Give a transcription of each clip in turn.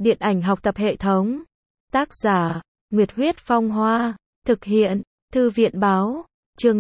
Điện ảnh học tập hệ thống. Tác giả, Nguyệt Huyết Phong Hoa. Thực hiện, Thư viện Báo. Chương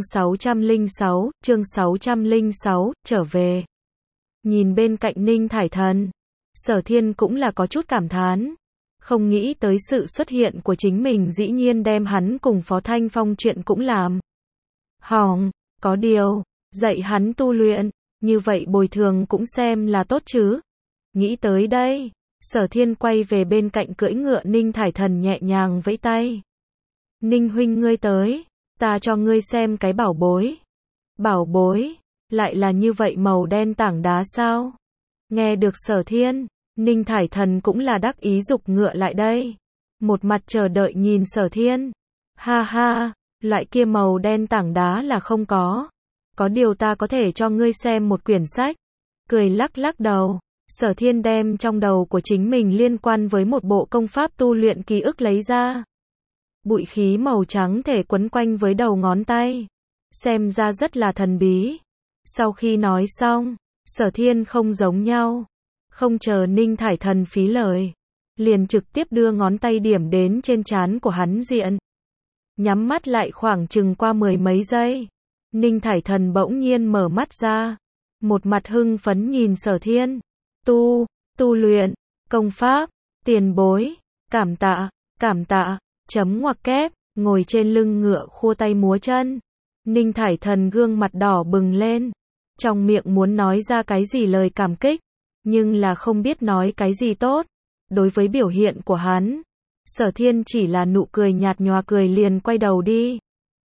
606, trở về. Nhìn bên cạnh Ninh Thải Thần, Sở Thiên cũng là có chút cảm thán. Không nghĩ tới sự xuất hiện của chính mình dĩ nhiên đem hắn cùng Phó Thanh Phong chuyện cũng làm hỏng, có điều, dạy hắn tu luyện, như vậy bồi thường cũng xem là tốt chứ. Nghĩ tới đây, Sở Thiên quay về bên cạnh cưỡi ngựa Ninh Thải Thần nhẹ nhàng vẫy tay. Ninh huynh ngươi tới, ta cho ngươi xem cái bảo bối. Bảo bối, lại là như vậy màu đen tảng đá sao? Nghe được Sở Thiên, Ninh Thải Thần cũng là đắc ý giục ngựa lại đây. Một mặt chờ đợi nhìn Sở Thiên. Ha ha, loại kia màu đen tảng đá là không có. Có điều ta có thể cho ngươi xem một quyển sách. Cười lắc lắc đầu, Sở Thiên đem trong đầu của chính mình liên quan với một bộ công pháp tu luyện ký ức lấy ra. Bụi khí màu trắng thể quấn quanh với đầu ngón tay. Xem ra rất là thần bí. Sau khi nói xong, Sở Thiên không giống nhau. Không chờ Ninh Thải Thần phí lời, liền trực tiếp đưa ngón tay điểm đến trên trán của hắn diện. Nhắm mắt lại khoảng chừng qua mười mấy giây. Ninh Thải Thần bỗng nhiên mở mắt ra. Một mặt hưng phấn nhìn Sở Thiên. Tu luyện, công pháp, tiền bối, cảm tạ, chấm ngoặc kép, ngồi trên lưng ngựa khua tay múa chân. Ninh Thải Thần gương mặt đỏ bừng lên. Trong miệng muốn nói ra cái gì lời cảm kích, nhưng là không biết nói cái gì tốt. Đối với biểu hiện của hắn, Sở Thiên chỉ là nụ cười nhạt nhòa cười liền quay đầu đi.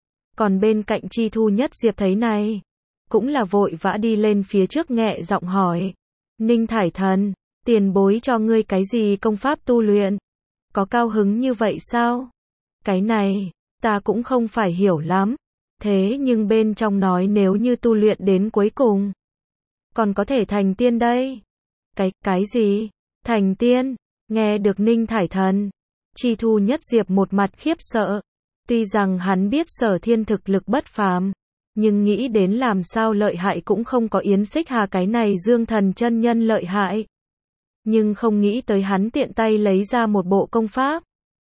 Còn bên cạnh Chi Thu Nhất Diệp thấy này, cũng là vội vã đi lên phía trước nhẹ giọng hỏi. Ninh Thải Thần, tiền bối cho ngươi cái gì công pháp tu luyện? Có cao hứng như vậy sao? Cái này, ta cũng không phải hiểu lắm. Thế nhưng bên trong nói nếu như tu luyện đến cuối cùng, còn có thể thành tiên đây. Cái gì? Thành tiên? Nghe được Ninh Thải Thần, Chi Thu Nhất Diệp một mặt khiếp sợ. Tuy rằng hắn biết Sở Thiên thực lực bất phàm, nhưng nghĩ đến làm sao lợi hại cũng không có Yến Xích Hà cái này Dương Thần chân nhân lợi hại. Nhưng không nghĩ tới hắn tiện tay lấy ra một bộ công pháp.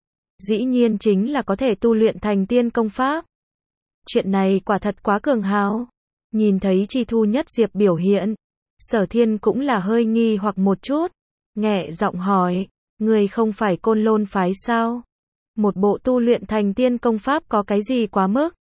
Dĩ nhiên chính là có thể tu luyện thành tiên công pháp. Chuyện này quả thật quá cường hào. Nhìn thấy Chi Thu Nhất Diệp biểu hiện, Sở Thiên cũng là hơi nghi hoặc một chút. Nhẹ giọng hỏi, người không phải Côn Lôn phái sao? Một bộ tu luyện thành tiên công pháp có cái gì quá mức?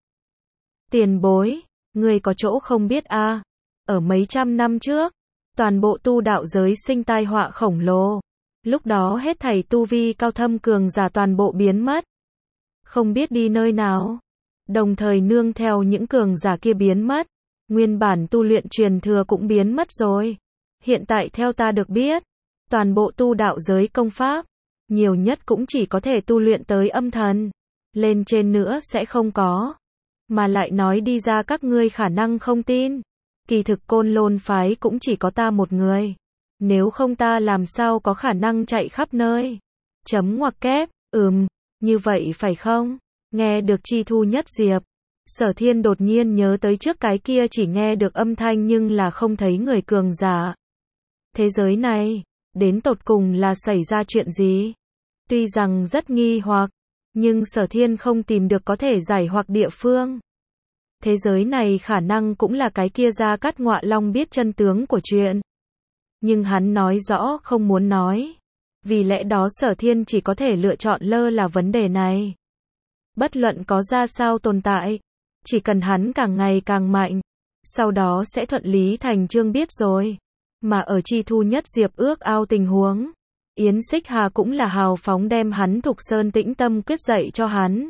Tiền bối, người có chỗ không biết à? Ở mấy trăm năm trước, toàn bộ tu đạo giới sinh tai họa khổng lồ. Lúc đó hết thảy tu vi cao thâm cường giả toàn bộ biến mất. Không biết đi nơi nào. Đồng thời nương theo những cường giả kia biến mất, nguyên bản tu luyện truyền thừa cũng biến mất rồi. Hiện tại theo ta được biết, toàn bộ tu đạo giới công pháp, nhiều nhất cũng chỉ có thể tu luyện tới âm thần. Lên trên nữa sẽ không có. Mà lại nói đi ra các ngươi khả năng không tin. Kỳ thực Côn Lôn phái cũng chỉ có ta một người. Nếu không ta làm sao có khả năng chạy khắp nơi. Chấm ngoặc kép, như vậy phải không? Nghe được Chi Thu Nhất Diệp, Sở Thiên đột nhiên nhớ tới trước cái kia chỉ nghe được âm thanh nhưng là không thấy người cường giả. Thế giới này, đến tột cùng là xảy ra chuyện gì? Tuy rằng rất nghi hoặc, nhưng Sở Thiên không tìm được có thể giải hoặc địa phương. Thế giới này khả năng cũng là cái kia Gia Cát Ngọa Long biết chân tướng của chuyện. Nhưng hắn nói rõ không muốn nói. Vì lẽ đó Sở Thiên chỉ có thể lựa chọn lơ là vấn đề này. Bất luận có ra sao tồn tại, chỉ cần hắn càng ngày càng mạnh, sau đó sẽ thuận lý thành chương biết rồi. Mà ở Chi Thu Nhất Diệp ước ao tình huống, Yến Xích Hà cũng là hào phóng đem hắn Thục Sơn Tĩnh Tâm Quyết dạy cho hắn.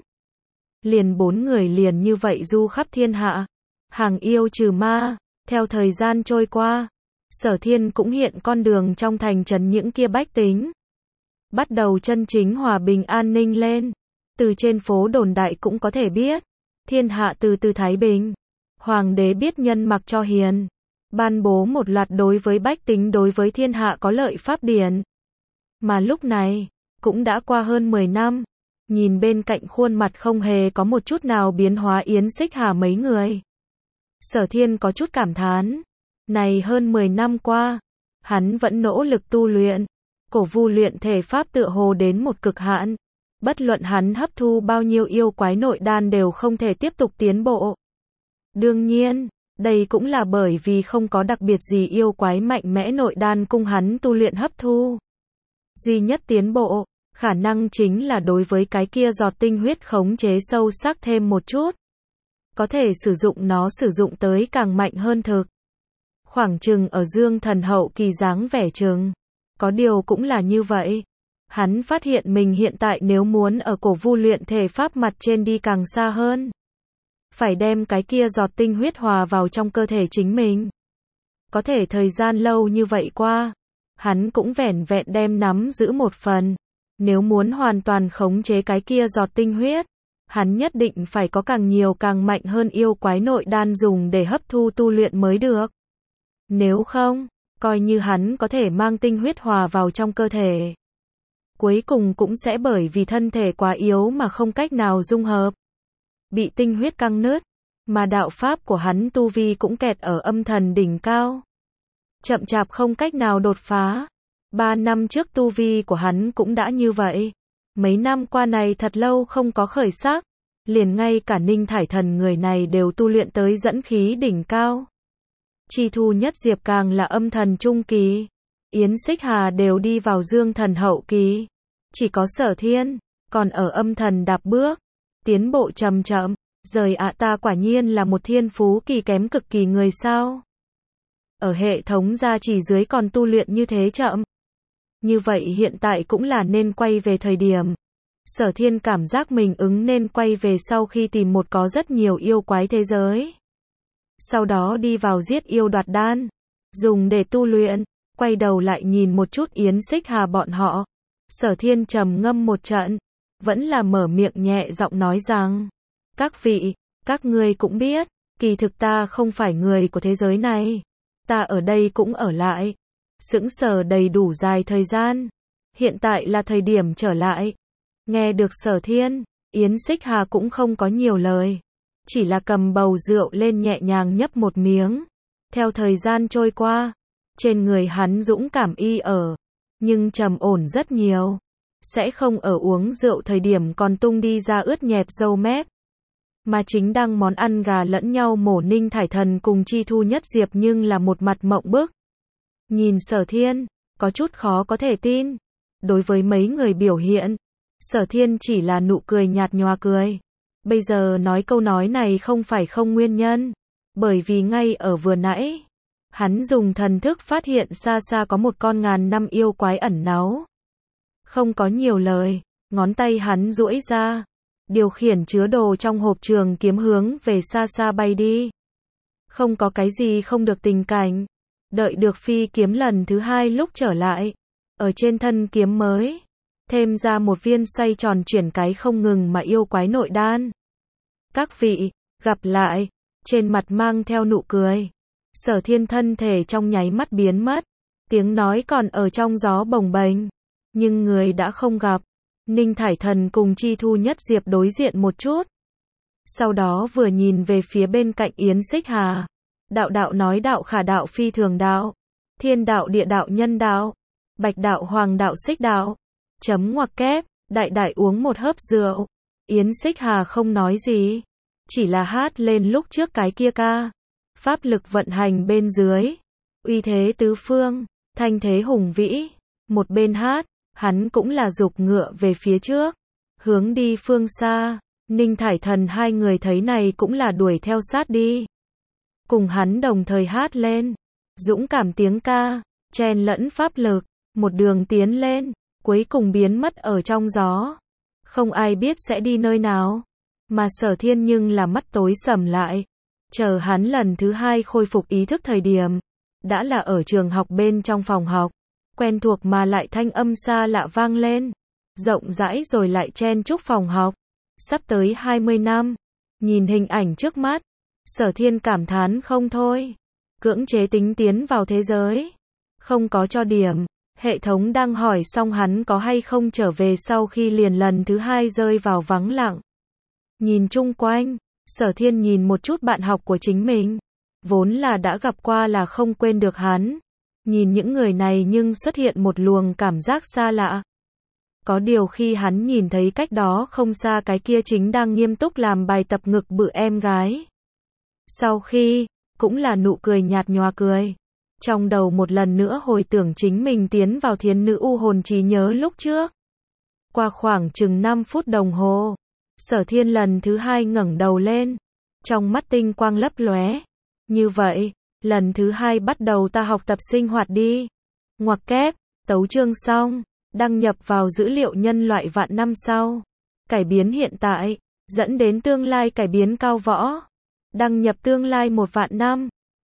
Liền 4 người liền như vậy du khắp thiên hạ, hàng yêu trừ ma. Theo thời gian trôi qua, Sở Thiên cũng hiện con đường trong thành trấn những kia bách tính. Bắt đầu chân chính hòa bình an ninh lên. Từ trên phố đồn đại cũng có thể biết, thiên hạ từ từ thái bình. Hoàng đế biết nhân mặc cho hiền, ban bố một loạt đối với bách tính đối với thiên hạ có lợi pháp điển. Mà lúc này, cũng đã qua hơn 10 năm, nhìn bên cạnh khuôn mặt không hề có một chút nào biến hóa Yến Xích Hà mấy người. Sở Thiên có chút cảm thán, này hơn 10 năm qua, hắn vẫn nỗ lực tu luyện, Cổ vu luyện thể pháp tựa hồ đến một cực hạn. Bất luận hắn hấp thu bao nhiêu yêu quái nội đan đều không thể tiếp tục tiến bộ. Đương nhiên, đây cũng là bởi vì không có đặc biệt gì yêu quái mạnh mẽ nội đan cung hắn tu luyện hấp thu. Duy nhất tiến bộ, khả năng chính là đối với cái kia giọt tinh huyết khống chế sâu sắc thêm một chút. Có thể sử dụng nó sử dụng tới càng mạnh hơn thực. Khoảng chừng ở dương thần hậu kỳ dáng vẻ chừng. Có điều cũng là như vậy. Hắn phát hiện mình hiện tại nếu muốn ở cổ vu luyện thể pháp mặt trên đi càng xa hơn. Phải đem cái kia giọt tinh huyết hòa vào trong cơ thể chính mình. Có thể thời gian lâu như vậy qua, hắn cũng vẻn vẹn đem nắm giữ một phần. Nếu muốn hoàn toàn khống chế cái kia giọt tinh huyết, hắn nhất định phải có càng nhiều càng mạnh hơn yêu quái nội đan dùng để hấp thu tu luyện mới được. Nếu không, coi như hắn có thể mang tinh huyết hòa vào trong cơ thể, cuối cùng cũng sẽ bởi vì thân thể quá yếu mà không cách nào dung hợp. Bị tinh huyết căng nứt, mà đạo pháp của hắn tu vi cũng kẹt ở âm thần đỉnh cao. Chậm chạp không cách nào đột phá. 3 năm trước tu vi của hắn cũng đã như vậy. Mấy năm qua này thật lâu không có khởi sắc. Liền ngay cả Ninh Thải Thần người này đều tu luyện tới dẫn khí đỉnh cao. Chi Thu Nhất Diệp càng là âm thần trung kỳ. Yến Xích Hà đều đi vào dương thần hậu kỳ. Chỉ có Sở Thiên, còn ở âm thần đạp bước. Tiến bộ chậm chậm. Rời ạ ta quả nhiên là một thiên phú kỳ kém cực kỳ người sao. Ở hệ thống gia trì dưới còn tu luyện như thế chậm. Như vậy hiện tại cũng là nên quay về thời điểm. Sở Thiên cảm giác mình nên quay về sau khi tìm một có rất nhiều yêu quái thế giới. Sau đó đi vào giết yêu đoạt đan. Dùng để tu luyện. Quay đầu lại nhìn một chút Yến Xích Hà bọn họ. Sở Thiên trầm ngâm một trận. Vẫn là mở miệng nhẹ giọng nói rằng. Các vị, các ngươi cũng biết. Kỳ thực ta không phải người của thế giới này. Ta ở đây cũng ở lại. Sững sờ đầy đủ dài thời gian. Hiện tại là thời điểm trở lại. Nghe được Sở Thiên, Yến Xích Hà cũng không có nhiều lời. Chỉ là cầm bầu rượu lên nhẹ nhàng nhấp một miếng. Theo thời gian trôi qua, trên người hắn dũng cảm y ở. Nhưng trầm ổn rất nhiều. Sẽ không ở uống rượu thời điểm còn tung đi ra ướt nhẹp râu mép. Mà chính đang món ăn gà lẫn nhau mổ Ninh Thải Thần cùng Chi Thu Nhất Diệp nhưng là một mặt mộng bức. Nhìn Sở Thiên, có chút khó có thể tin. Đối với mấy người biểu hiện, Sở Thiên chỉ là nụ cười nhạt nhòa cười. Bây giờ nói câu nói này không phải không nguyên nhân. Bởi vì ngay ở vừa nãy, hắn dùng thần thức phát hiện xa xa có một con ngàn năm yêu quái ẩn náu. Không có nhiều lời, ngón tay hắn duỗi ra. Điều khiển chứa đồ trong hộp trường kiếm hướng về xa xa bay đi. Không có cái gì không được tình cảnh. Đợi được phi kiếm lần thứ 2 lúc trở lại. Ở trên thân kiếm mới. Thêm ra một viên xoay tròn chuyển cái không ngừng mà yêu quái nội đan. Các vị, gặp lại. Trên mặt mang theo nụ cười. Sở Thiên thân thể trong nháy mắt biến mất. Tiếng nói còn ở trong gió bồng bềnh. Nhưng người đã không gặp. Ninh Thải Thần cùng Chi Thu Nhất Diệp đối diện một chút. Sau đó vừa nhìn về phía bên cạnh Yến Xích Hà. Đạo đạo nói đạo khả đạo phi thường đạo. Thiên đạo địa đạo nhân đạo. Bạch đạo hoàng đạo xích đạo. Chấm ngoặc kép, đại đại uống một hớp rượu. Yến Xích Hà không nói gì. Chỉ là hát lên lúc trước cái kia ca. Pháp lực vận hành bên dưới. Uy thế tứ phương. Thanh thế hùng vĩ. Một bên hát. Hắn cũng là giục ngựa về phía trước, hướng đi phương xa. Ninh Thải Thần hai người thấy này cũng là đuổi theo sát đi. Cùng hắn đồng thời hát lên. Dũng cảm tiếng ca, chen lẫn pháp lực, một đường tiến lên, cuối cùng biến mất ở trong gió. Không ai biết sẽ đi nơi nào. Mà Sở Thiên nhưng là mắt tối sầm lại. Chờ hắn lần thứ 2 khôi phục ý thức thời điểm. Đã là ở trường học bên trong phòng học. Quen thuộc mà lại thanh âm xa lạ vang lên. Rộng rãi rồi lại chen chúc phòng học. Sắp tới 20 năm. Nhìn hình ảnh trước mắt. Sở Thiên cảm thán không thôi. Cưỡng chế tính tiến vào thế giới. Không có cho điểm. Hệ thống đang hỏi xong hắn có hay không trở về sau khi liền lần thứ 2 rơi vào vắng lặng. Nhìn chung quanh. Sở Thiên nhìn một chút bạn học của chính mình. Vốn là đã gặp qua là không quên được hắn. Nhìn những người này nhưng xuất hiện một luồng cảm giác xa lạ. Có điều khi hắn nhìn thấy cách đó không xa cái kia chính đang nghiêm túc làm bài tập ngực bự em gái. Sau khi, cũng là nụ cười nhạt nhòa cười. Trong đầu một lần nữa hồi tưởng chính mình tiến vào thiến nữ u hồn trí nhớ lúc trước. Qua khoảng chừng 5 phút đồng hồ, Sở Thiên lần thứ 2 ngẩng đầu lên. Trong mắt tinh quang lấp lóe. Như vậy, lần thứ 2 bắt đầu ta học tập sinh hoạt đi. Ngoặc kép, tấu chương xong, đăng nhập vào dữ liệu nhân loại vạn năm sau. Cải biến hiện tại, dẫn đến tương lai cải biến cao võ. Đăng nhập tương lai 1 vạn năm.